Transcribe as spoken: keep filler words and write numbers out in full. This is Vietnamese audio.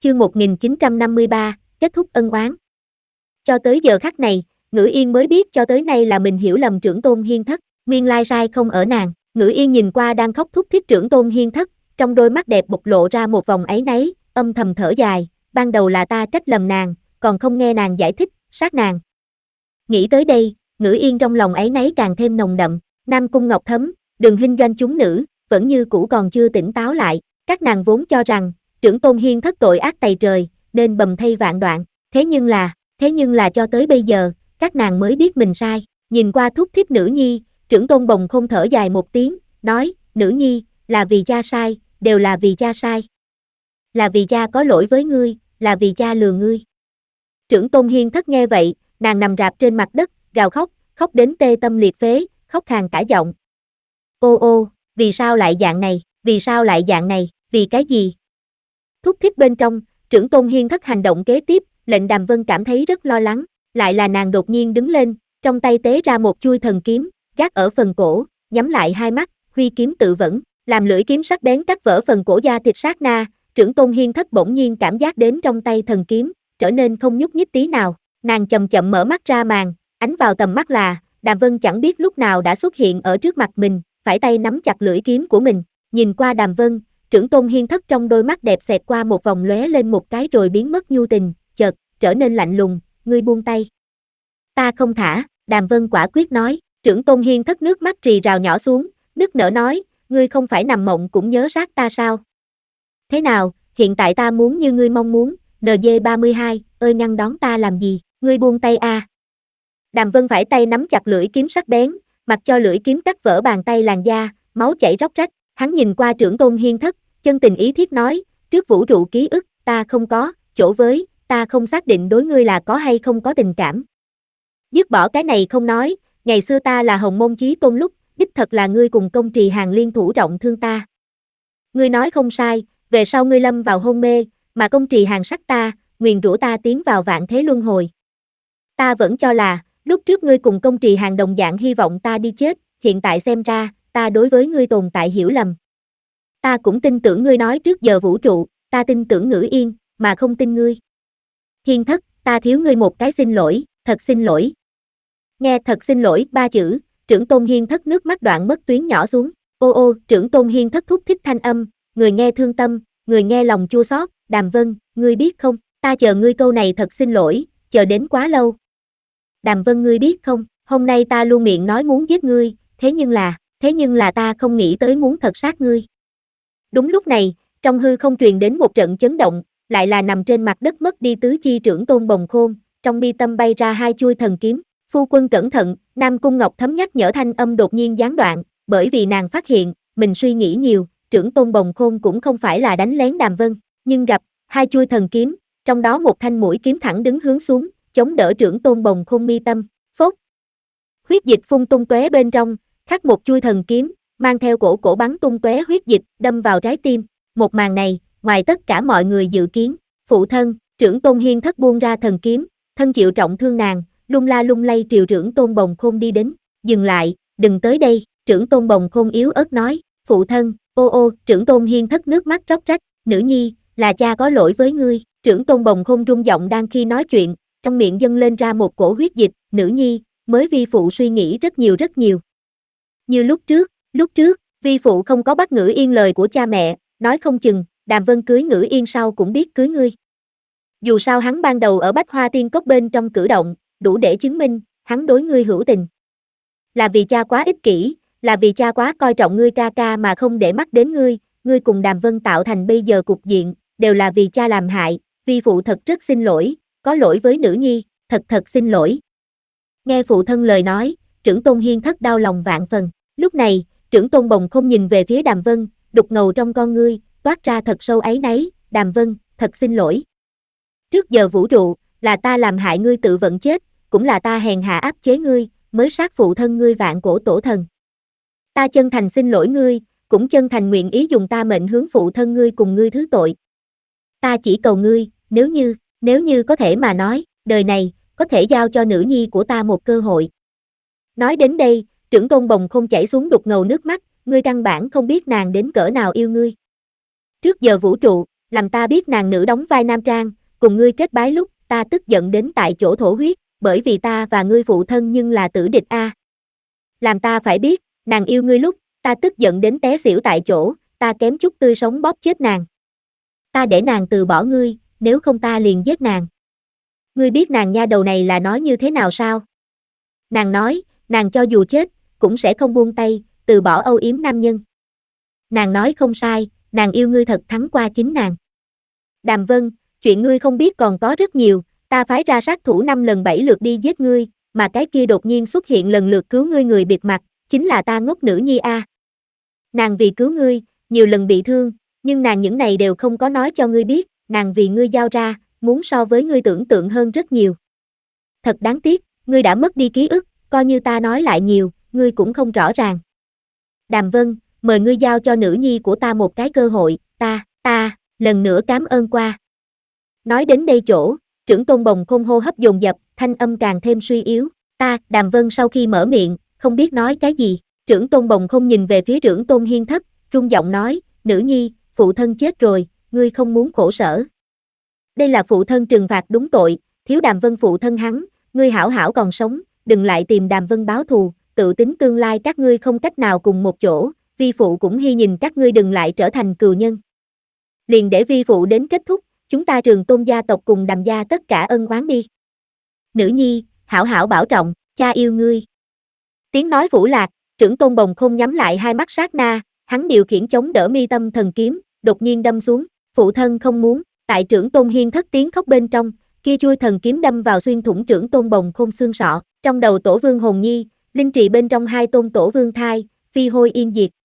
chương một nghìn chín trăm năm mươi ba, kết thúc ân oán. Cho tới giờ khắc này, Ngữ Yên mới biết cho tới nay là mình hiểu lầm trưởng tôn Hiên Thất, nguyên lai sai không ở nàng. Ngữ Yên nhìn qua đang khóc thút thít trưởng tôn Hiên Thất, trong đôi mắt đẹp bộc lộ ra một vòng áy náy, âm thầm thở dài, ban đầu là ta trách lầm nàng, còn không nghe nàng giải thích, sát nàng. Nghĩ tới đây, Ngữ Yên trong lòng áy náy càng thêm nồng đậm. Nam Cung Ngọc Thấm, Đường Hinh Doanh chúng nữ, vẫn như cũ còn chưa tỉnh táo lại, các nàng vốn cho rằng, trưởng tôn Hiên Thất tội ác tày trời, nên bầm thây vạn đoạn, thế nhưng là, thế nhưng là cho tới bây giờ, các nàng mới biết mình sai. Nhìn qua thúc thít nữ nhi, trưởng tôn Bồng Khôn thở dài một tiếng, nói, nữ nhi, là vì cha sai, đều là vì cha sai. Là vì cha có lỗi với ngươi, là vì cha lừa ngươi. Trưởng tôn Hiên Thất nghe vậy, nàng nằm rạp trên mặt đất, gào khóc, khóc đến tê tâm liệt phế, khóc khàn cả giọng. Ô ô, vì sao lại dạng này, vì sao lại dạng này, vì cái gì? Thúc thít bên trong, trưởng tôn Hiên Thất hành động kế tiếp, lệnh Đàm Vân cảm thấy rất lo lắng, lại là nàng đột nhiên đứng lên, trong tay tế ra một chuôi thần kiếm, gác ở phần cổ, nhắm lại hai mắt, huy kiếm tự vẫn, làm lưỡi kiếm sắc bén cắt vỡ phần cổ da thịt sát na, trưởng tôn Hiên Thất bỗng nhiên cảm giác đến trong tay thần kiếm, trở nên không nhúc nhích tí nào, nàng chậm chậm mở mắt ra màn, ánh vào tầm mắt là, Đàm Vân chẳng biết lúc nào đã xuất hiện ở trước mặt mình, phải tay nắm chặt lưỡi kiếm của mình, nhìn qua Đàm Vân, trưởng tôn Hiên Thất trong đôi mắt đẹp xẹt qua một vòng lóe lên một cái rồi biến mất nhu tình, chợt, trở nên lạnh lùng, ngươi buông tay. Ta không thả, Đàm Vân quả quyết nói, trưởng tôn Hiên Thất nước mắt rì rào nhỏ xuống, nức nở nói, ngươi không phải nằm mộng cũng nhớ sát ta sao? Thế nào, hiện tại ta muốn như ngươi mong muốn, en giê ba mươi hai, ơi ngăn đón ta làm gì, ngươi buông tay a. À. Đàm Vân phải tay nắm chặt lưỡi kiếm sắc bén, mặc cho lưỡi kiếm cắt vỡ bàn tay làn da, máu chảy róc rách, hắn nhìn qua trưởng tôn Hiên Thất, chân tình ý thiết nói, trước vũ trụ ký ức, ta không có, chỗ với, ta không xác định đối ngươi là có hay không có tình cảm. Dứt bỏ cái này không nói, ngày xưa ta là Hồng Môn Chí Tôn lúc, đích thật là ngươi cùng Công Trì Hàn liên thủ trọng thương ta. Ngươi nói không sai, về sau ngươi lâm vào hôn mê, mà Công Trì Hàn sát ta, nguyền rủa ta tiến vào vạn thế luân hồi. Ta vẫn cho là, lúc trước ngươi cùng Công Trì Hàn đồng dạng hy vọng ta đi chết, hiện tại xem ra, ta đối với ngươi tồn tại hiểu lầm. Ta cũng tin tưởng ngươi nói trước giờ vũ trụ, ta tin tưởng Ngữ Yên, mà không tin ngươi. Hiên Thất, ta thiếu ngươi một cái xin lỗi, thật xin lỗi. Nghe thật xin lỗi ba chữ, trưởng tôn Hiên Thất nước mắt đoạn mất tuyến nhỏ xuống. Ô ô, trưởng tôn Hiên Thất thúc thích thanh âm, người nghe thương tâm, người nghe lòng chua xót. Đàm Vân, ngươi biết không, ta chờ ngươi câu này thật xin lỗi, chờ đến quá lâu. Đàm Vân ngươi biết không, hôm nay ta luôn miệng nói muốn giết ngươi, thế nhưng là, thế nhưng là ta không nghĩ tới muốn thật sát ngươi. Đúng lúc này, trong hư không truyền đến một trận chấn động, lại là nằm trên mặt đất mất đi tứ chi trưởng tôn Bồng Khôn, trong mi tâm bay ra hai chuôi thần kiếm. Phu quân cẩn thận, Nam Cung Ngọc Thấm nhắc nhở thanh âm đột nhiên gián đoạn, bởi vì nàng phát hiện, mình suy nghĩ nhiều, trưởng tôn Bồng Khôn cũng không phải là đánh lén Đàm Vân, nhưng gặp hai chuôi thần kiếm, trong đó một thanh mũi kiếm thẳng đứng hướng xuống, chống đỡ trưởng tôn Bồng Khôn mi tâm, phốt. Huyết dịch phun tung tóe bên trong, khắc một chuôi thần kiếm, mang theo cổ cổ bắn tung tóe huyết dịch, đâm vào trái tim. Một màn này, ngoài tất cả mọi người dự kiến, phụ thân, trưởng tôn Hiên Thất buông ra thần kiếm, thân chịu trọng thương nàng, lung la lung lay triều trưởng tôn Bồng Khôn đi đến, dừng lại, đừng tới đây, trưởng tôn Bồng Khôn yếu ớt nói, phụ thân, ô ô, trưởng tôn Hiên Thất nước mắt róc rách, nữ nhi, là cha có lỗi với ngươi, trưởng tôn Bồng Khôn rung giọng đang khi nói chuyện, trong miệng dâng lên ra một cổ huyết dịch, nữ nhi, mới vi phụ suy nghĩ rất nhiều rất nhiều. Như lúc trước, lúc trước, vi phụ không có bắt Ngữ Yên lời của cha mẹ, nói không chừng, Đàm Vân cưới Ngữ Yên sau cũng biết cưới ngươi. Dù sao hắn ban đầu ở Bách Hoa Tiên Cốc bên trong cử động, đủ để chứng minh, hắn đối ngươi hữu tình. Là vì cha quá ích kỷ, là vì cha quá coi trọng ngươi ca ca mà không để mắt đến ngươi, ngươi cùng Đàm Vân tạo thành bây giờ cục diện, đều là vì cha làm hại, vi phụ thật rất xin lỗi, có lỗi với nữ nhi, thật thật xin lỗi. Nghe phụ thân lời nói, trưởng tôn Hiên Thất đau lòng vạn phần, lúc này, trưởng tôn Bồng Khôn nhìn về phía Đàm Vân, đục ngầu trong con ngươi, toát ra thật sâu áy náy, Đàm Vân, thật xin lỗi. Trước giờ vũ trụ, là ta làm hại ngươi tự vận chết, cũng là ta hèn hạ áp chế ngươi, mới sát phụ thân ngươi vạn cổ tổ thần. Ta chân thành xin lỗi ngươi, cũng chân thành nguyện ý dùng ta mệnh hướng phụ thân ngươi cùng ngươi thứ tội. Ta chỉ cầu ngươi, nếu như, nếu như có thể mà nói, đời này, có thể giao cho nữ nhi của ta một cơ hội. Nói đến đây, trưởng tôn Bồng Khôn chảy xuống đục ngầu nước mắt, ngươi căn bản không biết nàng đến cỡ nào yêu ngươi. Trước giờ vũ trụ, làm ta biết nàng nữ đóng vai nam trang, cùng ngươi kết bái lúc, ta tức giận đến tại chỗ thổ huyết, bởi vì ta và ngươi phụ thân nhưng là tử địch a. Làm ta phải biết, nàng yêu ngươi lúc, ta tức giận đến té xỉu tại chỗ, ta kém chút tươi sống bóp chết nàng. Ta để nàng từ bỏ ngươi, nếu không ta liền giết nàng. Ngươi biết nàng nha đầu này là nói như thế nào sao? Nàng nói, nàng cho dù chết, cũng sẽ không buông tay, từ bỏ âu yếm nam nhân. Nàng nói không sai, nàng yêu ngươi thật thắng qua chính nàng. Đàm Vân, chuyện ngươi không biết còn có rất nhiều, ta phái ra sát thủ năm lần bảy lượt đi giết ngươi, mà cái kia đột nhiên xuất hiện lần lượt cứu ngươi người bịt mặt, chính là ta ngốc nữ nhi a. Nàng vì cứu ngươi, nhiều lần bị thương, nhưng nàng những này đều không có nói cho ngươi biết, nàng vì ngươi giao ra, muốn so với ngươi tưởng tượng hơn rất nhiều. Thật đáng tiếc, ngươi đã mất đi ký ức, coi như ta nói lại nhiều, ngươi cũng không rõ ràng. Đàm Vân, mời ngươi giao cho nữ nhi của ta một cái cơ hội, ta, ta, lần nữa cảm ơn qua. Nói đến đây chỗ, trưởng tôn Bồng Khôn hô hấp dồn dập, thanh âm càng thêm suy yếu, ta, Đàm Vân sau khi mở miệng, không biết nói cái gì, trưởng tôn Bồng Khôn nhìn về phía trưởng tôn Hiên Thất, run giọng nói, nữ nhi, phụ thân chết rồi, ngươi không muốn khổ sở. Đây là phụ thân trừng phạt đúng tội, thiếu Đàm Vân phụ thân hắn, ngươi hảo hảo còn sống, đừng lại tìm Đàm Vân báo thù, tự tính tương lai các ngươi không cách nào cùng một chỗ, vi phụ cũng hy nhìn các ngươi đừng lại trở thành cừu nhân. Liền để vi phụ đến kết thúc, chúng ta Trường Tôn gia tộc cùng Đàm gia tất cả ân oán đi. Nữ nhi, hảo hảo bảo trọng, cha yêu ngươi. Tiếng nói phủ lạc, trưởng tôn Bồng Khôn nhắm lại hai mắt sát na, hắn điều khiển chống đỡ mi tâm thần kiếm, đột nhiên đâm xuống, phụ thân không muốn, tại trưởng tôn Hiên Thất tiếng khóc bên trong, kia chui thần kiếm đâm vào xuyên thủng trưởng tôn Bồng Khôn xương sọ, trong đầu tổ vương hồn nhi, linh trì bên trong hai tôn tổ vương thai, phi hôi yên diệt,